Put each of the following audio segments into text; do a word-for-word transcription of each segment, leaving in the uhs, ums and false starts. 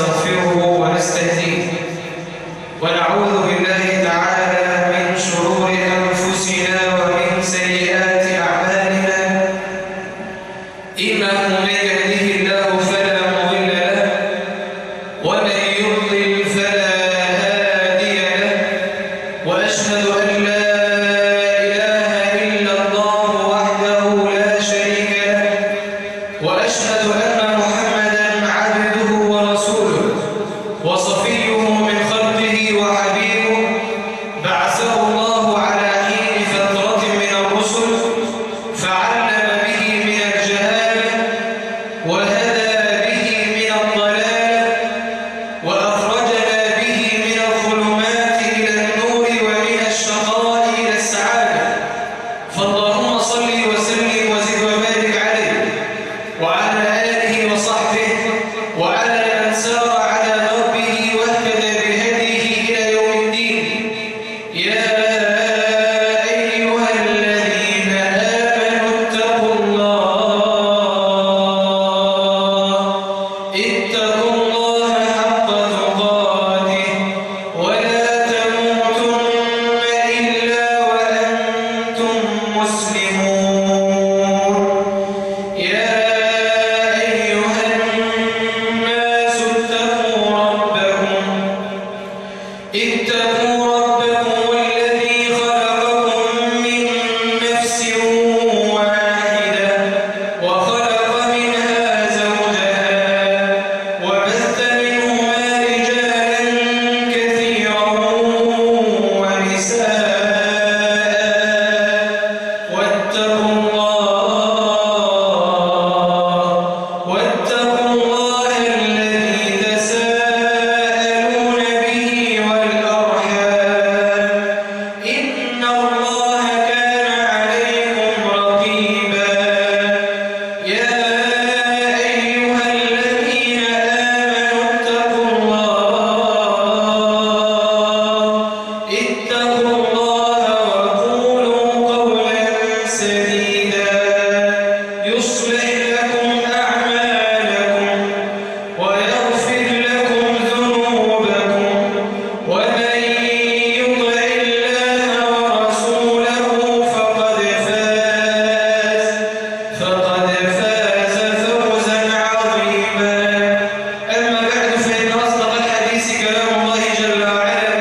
ونستغفره ونستهديه ونعوذ بالله تعالى من شرور أنفسنا ومن سيئات أعمالنا إنه من يهده الله فلا مضل له ومن يضلل فلا هادي له وأشهد أن لا إله إلا الله وحده لا شريك له وأشهد أن محمدًا عبده ورسوله وصفيه من خلقه وحبيبه بعثه الله على حين فترة من الرسل فعلم به من الجهالة وهدى به من الضلال وأخرجنا به من الظلمات إلى النور ومن الشقاء إلى السعادة فاللهم صل وسلم وزد وبارك عليه وعلى آله وصحبه وعلى من سار على دربه واهتدى بهديه إلى يوم الدين يا أيها الذين آمنوا اتقوا الله اتقوا الله حق تقاته ولا تموتن إلا وأنتم مسلمون يا أيها الناس اتقوا ربكم اتقوا ربكم الذي خلقكم من نفس واحدة وخلق منها زوجها وبث منهما رجالا كثيرا ونساء واتقوا الله واتقوا الله الذي تساءلون به والأرحام إن الله كان عليكم رقيبا يا أيها الذين آمنوا اتقوا الله اتقوا الله وقولوا قولا سديدا يصلح لكم أعمالكم ويغفر لكم ذنوبكم ومن يطع الله ورسوله فقد فاز فقد فاز فوزا عظيما أما بعد فإن أصدق الحديث كلام الله جل وعلا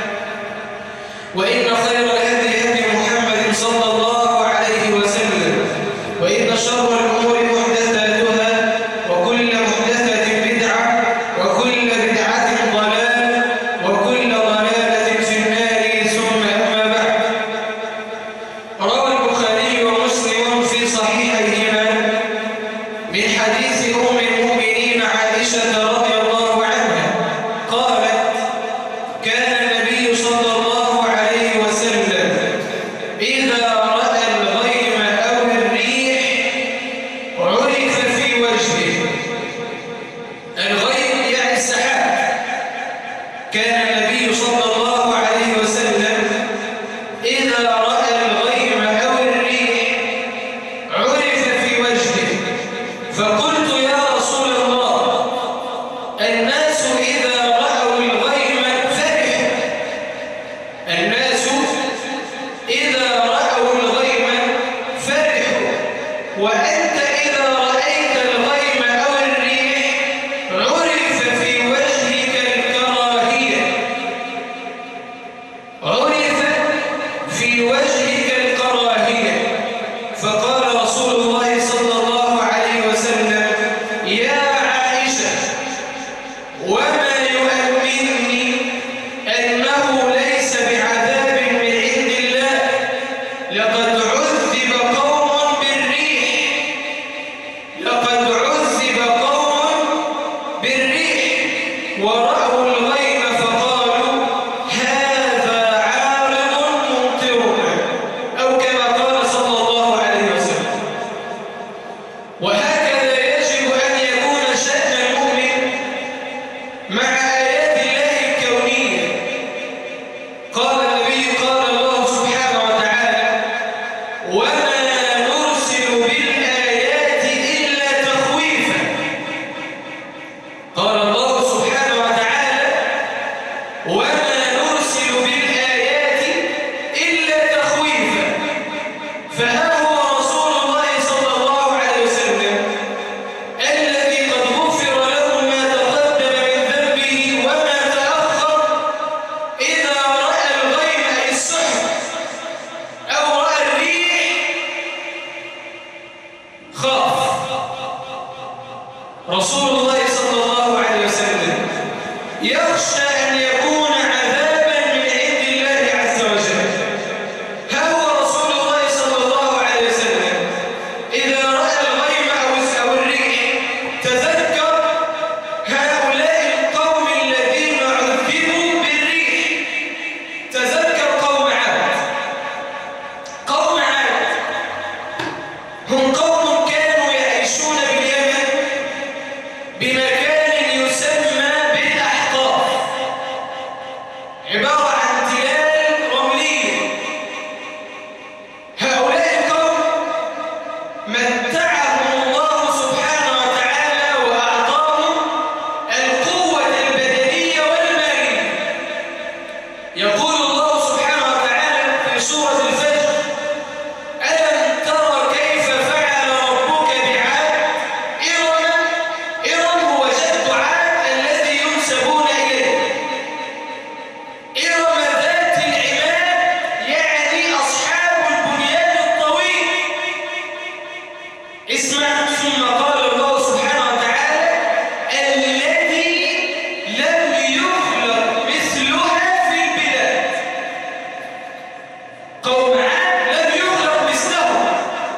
وإن خير الهدي هدي محمد صلى الله عليه وسلم وإن شر الأمور محدثاتها وكل محدثة بدعة وكل بدعة ضلالة وكل ضلالة في النار ثم أما بعد روى البخاري ومسلم في صحيحيهما من حديث أم المؤمنين عائشة رضي الله عنها قالت كان النبي صلى الله عليه وسلم إذا رأى الغيم أو الريح عرف في وجهه الغيم يعني السحاب كان النبي صلى الله عليه وسلم إذا رأى الغيم أو الريح عرف في وجهه فقلت يا رسول الله الناس إذا رأوا الغيم فرحوا الناس إذا رأوا الغيم فرحوا وأنت إذا رأيت الغيم أو الريح عرف في وجهك الكراهية عرف في وجهك الكراهية فقال رسول الله صلى الله عليه وسلم رسول الله صلى الله عليه وسلم يخشى أن يكون عذابا من عند الله عز وجل. ها هو رسول الله صلى الله عليه وسلم إذا رأى الغيم أو الريح تذكر هؤلاء القوم الذين عذبوا بالريح، تذكر قوم عاد. قوم عاد هم قوم كانوا يعيشون باليمن بمكان يسمى بالأحقاف، عبارة عن تلال رملية. هؤلاء القوم متعهم الله سبحانه وتعالى وأعطاهم القوة البدنية والمالية. يقول الله سبحانه وتعالى في سورة الفجر: ألم تر كيف فعل ربك بعاد إرم إرم هو جد عاد الذي ينسبون إليه، إرم ذات العماد يعني أصحاب البنيان الطويل. اسمع، ثم قال الله سبحانه وتعالى: التي لم يخلق مثلها في البلاد. قوم عاد لم يخلق مثلهم،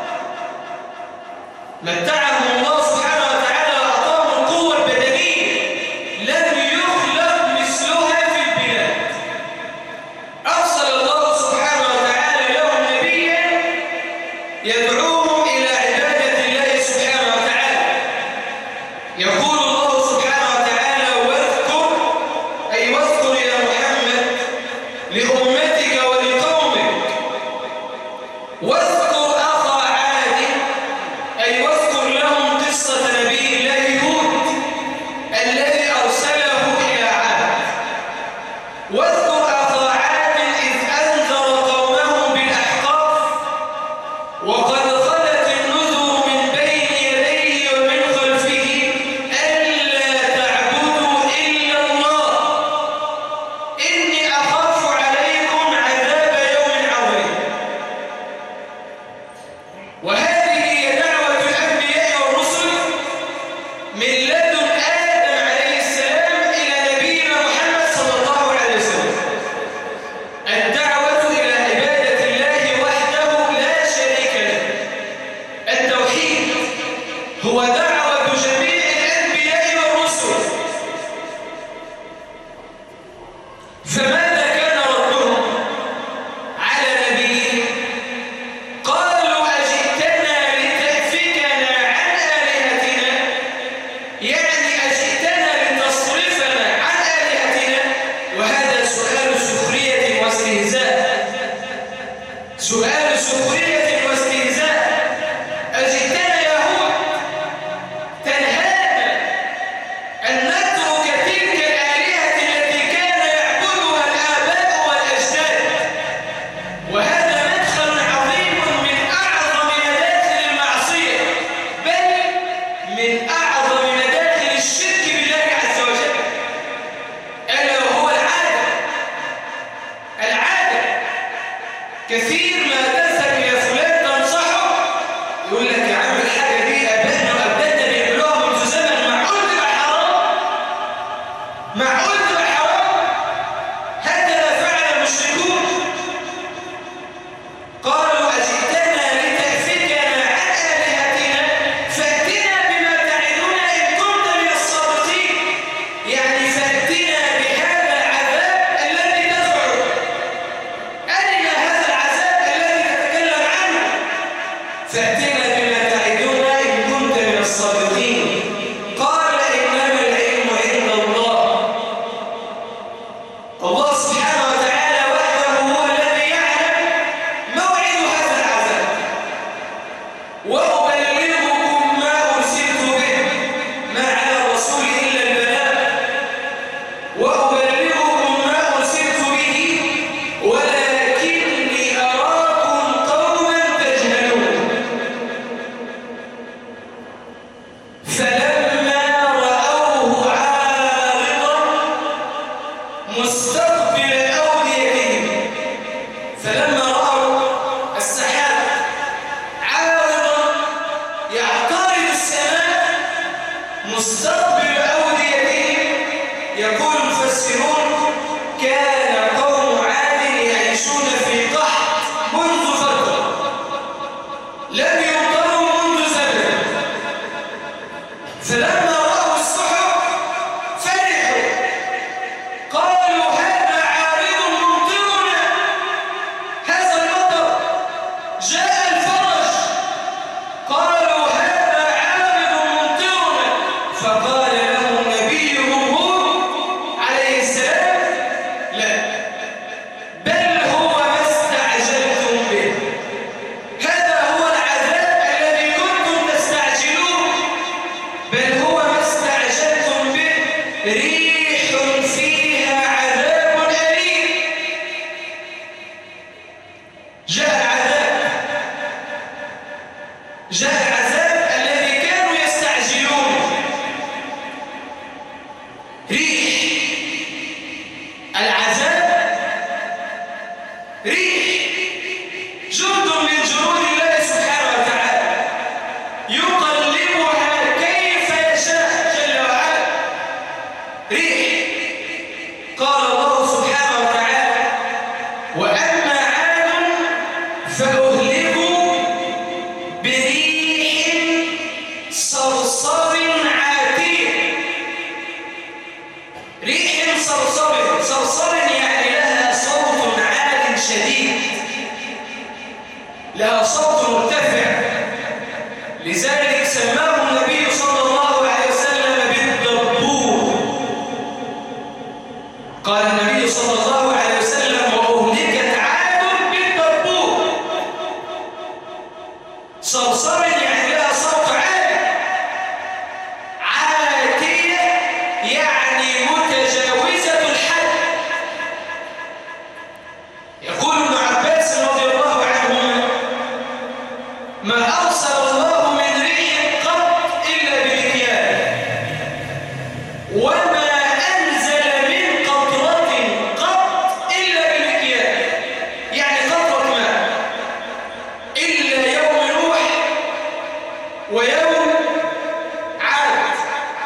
متعهم الله سبحانه وتعالى وأعطاهم القوة البدنية لم يخلق مثلها في البلاد. أرسل الله سبحانه وتعالى لهم نبيا يدعوهم إلى عبادة الله سبحانه وتعالى. يقول الله سبحانه وتعالى: واذكر، أي واذكر يا محمد لأمتك ولقومك، واذكر أخا عاد، أي واذكر لهم قصة نبي الله هود الذي أرسله إلى عاد. واذكر أخا عاد إذ أنذر قومه بالأحقاف وقد خلت النذر من بين يديه ومن خلفه ألا تعبدوا إلا الله إني أخاف عليكم عذاب يوم عظيم. وهذه هي دعوة الأنبياء والرسل من لدن آدم عليه السلام إلى نبينا محمد صلى الله عليه وسلم: الدعوة إلى عبادة الله وحده لا شريك له. التوحيد هو دعوة جميع الأنبياء والرسل. فماذا كان ردهم على نبيهم؟ قالوا: أجئتنا لتأفكنا عن آلهتنا، يعني أجئتنا لتصرفنا عن آلهتنا. وهذا سؤال سخرية واستهزاء، سؤال سخرية واستهزاء. أجئتنا يا هود تنهانا أن نترك تلك الآلهة التي كان يعبدها الآباء والأجداد. وهذا مدخل عظيم من أعظم مداخل المعصية، بل من أعظم مداخل الشرك بالله عز وجل، ألا وهو العادة. العادة كثير ما تذهب إلى فلان تنصحه يقول لك: يا عم الحاجة دي أبائنا وأجدادنا بيعملوها منذ زمن، معقول تبقى حرام؟ معقول تبقى حرام؟ هكذا فعل المشركون. قالوا: أجئتنا لتأفكنا عن آلهتنا فأتنا بما تعدنا إن كنت من الصادقين، يعني فأتنا بهذا العذاب الذي تدعو، أرنا هذا العذاب الذي تتكلم عنه، فأتنا بما تعدنا إن كنت من الصادقين. قال: إنما العلم عند الله. الله سبحانه وتعالى وحده هو الذي يعلم موعد هذا العذاب. وأبلغكم ما أرسلت به، ما على الرسول إلا البلاغ. وأبلغكم ما أرسلت به ولكني أراكم قوما تجهلون. فلما رأوه عارضا مستقبل أوديتهم، فلما رأوا السحاب عارضا يعترض السماء فلما رأوا السحب فرحوا قالوا هذا عارض ممطرنا، هذا المطر، جاء الفرج. قالوا هذا عارض ممطرنا، فقال لهم نبيهم هود عليه السلام لا، بل هو ما استعجلتم به، هذا هو العذاب الذي كنتم تستعجلون، بل هو ما استعجلتم به ريح فيها عذاب أليم. جاء العذاب، جاء العذاب الذي كانوا يستعجلون. ريح العذاب، ريح جند من جنود الله سبحانه وتعالى يقلبها كيف يشاء جل وعلا. ريح. قال الله سبحانه وتعالى وأما عاد فأهلكوا بريح صرصر عاتية. ريح صرصر، صرصر يعني لها صوت عال شديد، لها صوت مرتفع، لذلك سماه النبي صلى الله عليه وسلم بالدبور. قال النبي صلى الله عليه وسلم وأهلكت عاد بالدبور. صرصر يعني لها صوت عالي، عاتية يعني متجاوزة الحد. يقول ابن عباس رضي الله عنهما ما أرسل الله من ريح قط إلا بمكيال، وما أنزل من قطرة قط إلا بمكيال، يعني قطرة ماء، إلا يوم نوح ويوم عاد.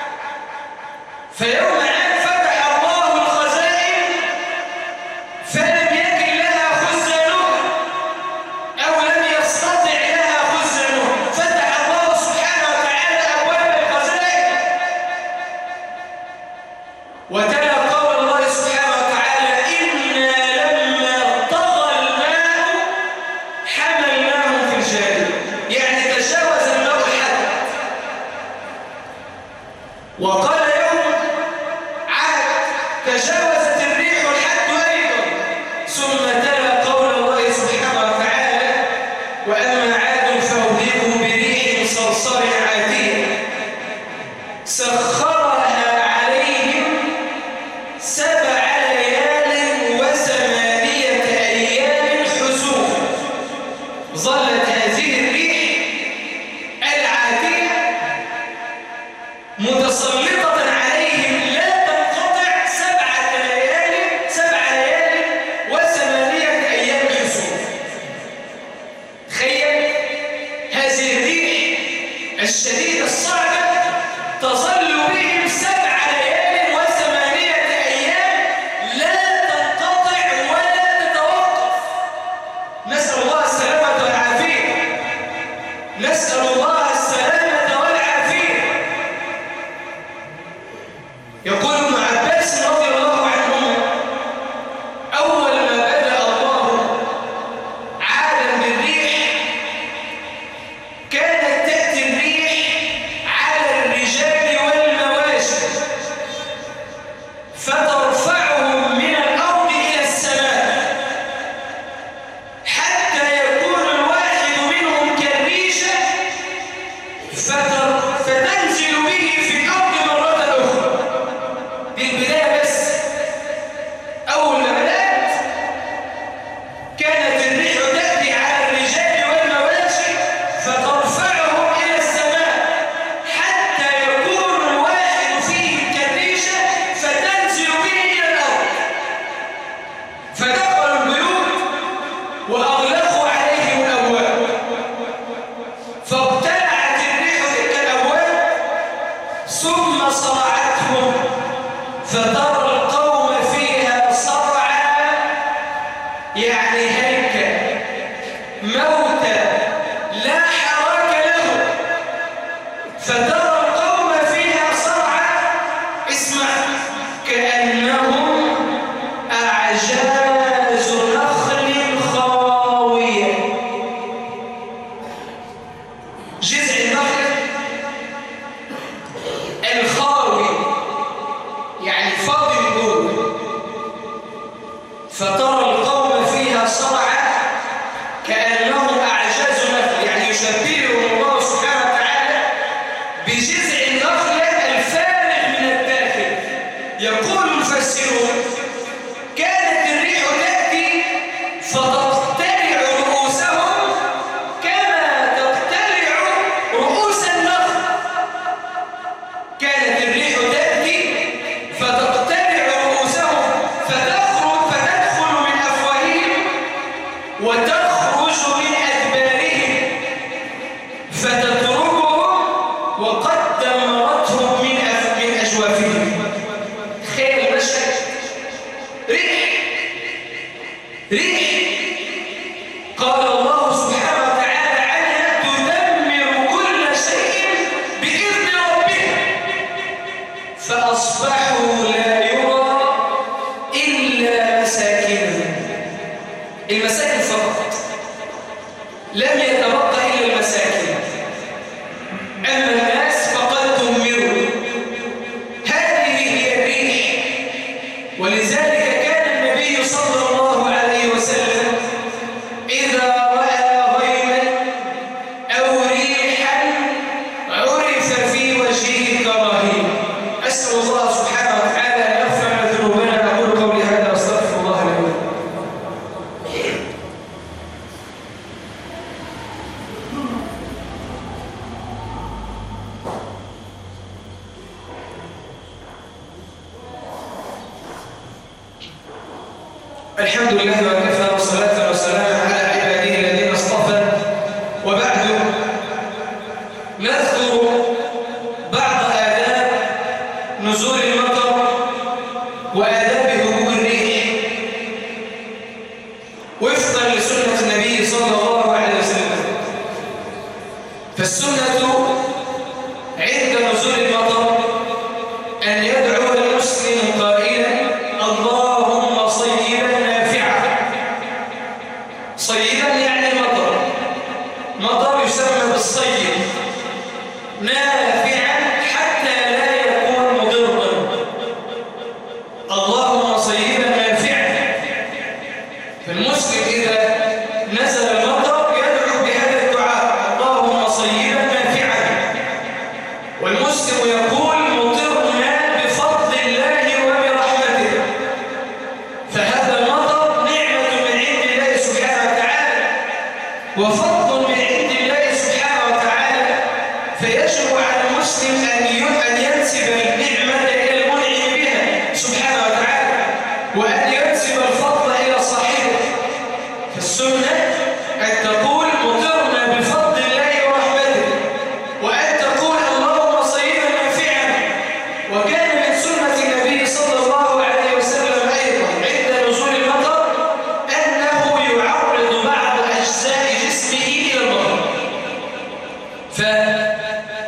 فيوم عاد فتح الله الخزائن فلم يكن لها خزانها أو لم يستطع لها خزانها، فتح الله سبحانه وتعالى أبواب الخزائن. وتلا قول الله سبحانه وتعالى إنا لما طغى الماء حملناهم في الجارية، يعني تجاوز الماء الحد. وقال يوم عاد تجاوزت الريح الحد أيضا. ثم تلا قول الله سبحانه وتعالى وأما عاد فأهلكوا بريح صرصر عاتية سخرها عليهم سبع ليال وثمانية أيام حسوما. ظلت هذه الريح العاتية متسلطة عليهم لا تنقطع سبعة ليال سبع ليال وثمانية أيام حسوما. تخيل هذه الريح الشديدة الصعبة تظل بهم سبع ليال وثمانية أيام لا تنقطع ولا تتوقف. نسأل الله السلامة والعافية، نسأل الله السلامة والعافية. يقول ابن عباس رضي الله عنهما أول ما بدأ الله عادا بالريح كانت تأتي الريح على الرجال والمواشي فترفعهم من الأرض إلى السماء حتى يكون الواحد منهم كالريشة فتر- فتنزل به في الأرض مرة أخرى. دي البداية بس. أول ما بدأت كانت الريح تأتي على الرجال والمواشي فترفعهم إلى السماء حتى يكون الواحد فيهم كالريشة فتنزل به إلى الأرض. فدخلوا البيوت وأغلقوا عليهم الأبواب، فابتلعت الريح تلك الأبواب ثم صرعتهم فترى القوم فيها صرعا يعني هلكا موتى لا حراك لهم. فترى القوم بجذع النخلة الفارغ من الداخل. يقول المفسرون كانت الريح تأتي فتقتلع رؤوسهم كما تقتلع رؤوس النخل. كانت الريح تأتي فتقتلع رؤوسهم فتخرج فتدخل من أفواههم وتخرج من أدبارهم فتتركهم وقد دمرتهم من من أجوافهم. تخيل المشهد، ريح ريح قال الله سبحانه وتعالى عنها تدمر كل شيء بإذن ربها فأصبحوا لا يرى إلا مساكنهم. المساكن فقط، لم يتبقى إلا المساكن، أما الناس فقد دمروا. هذه هي الريح. ولذلك كان النبي صلى الله عليه وسلم إذا رأى غيما أو ريحا عرف في وجهه كراهية. أسأل الله سبحانه وتعالى أن يغفر لنا ذنوبنا. أقول قولي هذا وأستغفر الله لي ولكم. الحمد لله وكفى والصلاة والسلام على عباده الذين اصطفى. وبعد نذكر بعض آداب نزول المطر وآداب هبوب الريح وفقا لسنة النبي صلى الله عليه وسلم. فالسنة عند نزول المطر أن يدعو المسلم قائلا اللهم صيبا نافعا. صيبا يعني المطر، مطر يسمى بالصيب، نافعا حتى لا يكون مضرا. اللهم صيبا نافعا. فالمسلم إذا نزل المطر يدعو بهذا الدعاء اللهم صيبا نافعا. والمسلم يقول مطرنا بفضل الله وبرحمته. فهذا المطر نعمة من عند الله سبحانه وتعالى وفضل من عند الله سبحانه وتعالى. فيجب على المسلم أن ينسب النعمة إلى المنعم بها سبحانه وتعالى وأن ينسب الفضل إلى صاحبه. فالسنة أن تقول مطرنا بفضل الله ورحمته وأن تقول اللهم صيبا نافعا. وكان من سنة النبي صلى الله عليه وسلم أيضا عند نزول المطر أنه يعرض بعض أجزاء جسمه إلى المطر. فلما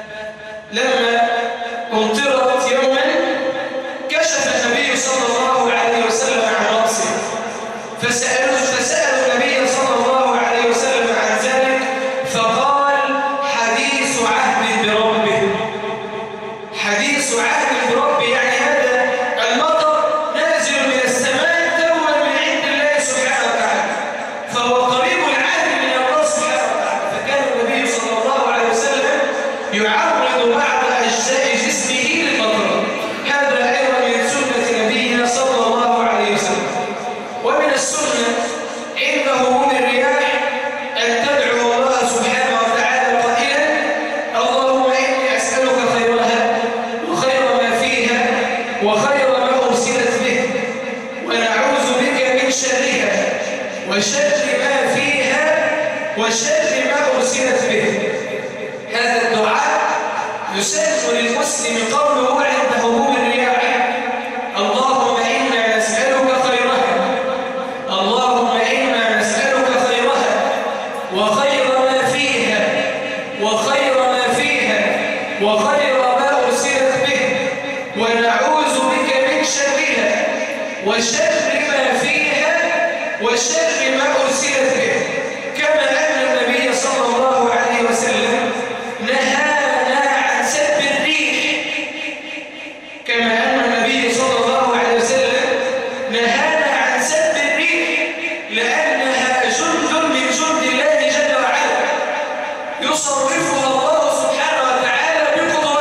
أمطرت يوما كشف النبي صلى الله عليه وسلم عن رأسه فسألوا فسألوا النبي صلى الله عليه وسلم عن ذلك فقال حديث عهد بربه. حديث عهد بربه يعني هذا المطر نازل من السماء دوما من عند الله سبحانه وتعالى، فهو قريب العهد من الله سبحانه وتعالى. فكان النبي صلى الله عليه وسلم يعرض بعض أجزاء جسمه للمطر. هذا أيضا من سنة نبينا صلى الله عليه وسلم. ومن السنة عند هبوب الرياح أن تدعو الله سبحانه وتعالى قائلا اللهم إني أسألك خيرها وخير ما فيها وخير ما أرسلت به ونعوذ بك من شرها وشر ما فيها وشر ما أرسلت به. هذا الدعاء يسن للمسلم قوله عند هبوب الرياح اللهم إنا نسألك خيرها اللهم إنا نسألك خيرها وخير ما فيها وخير ما فيها وخير ما أرسلت به ونعوذ بك من شرها وشر ما فيها وشر ما أرسلت به. كما أن النبي صلى الله عليه وسلم نهانا عن سب الريح. كما أن النبي صلى الله عليه وسلم نهانا عن سب الريح لأنها جند من جند الله جل وعلا يصرفها الله سبحانه وتعالى بقدرته.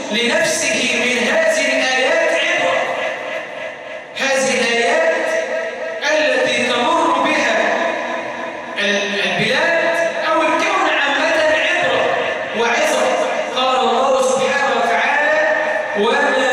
لنفسه من هذه الآيات عبرة. هذه الآيات التي تمر بها البلاد أو الكون عامة عبرة وعظة. قال الله سبحانه وتعالى: وما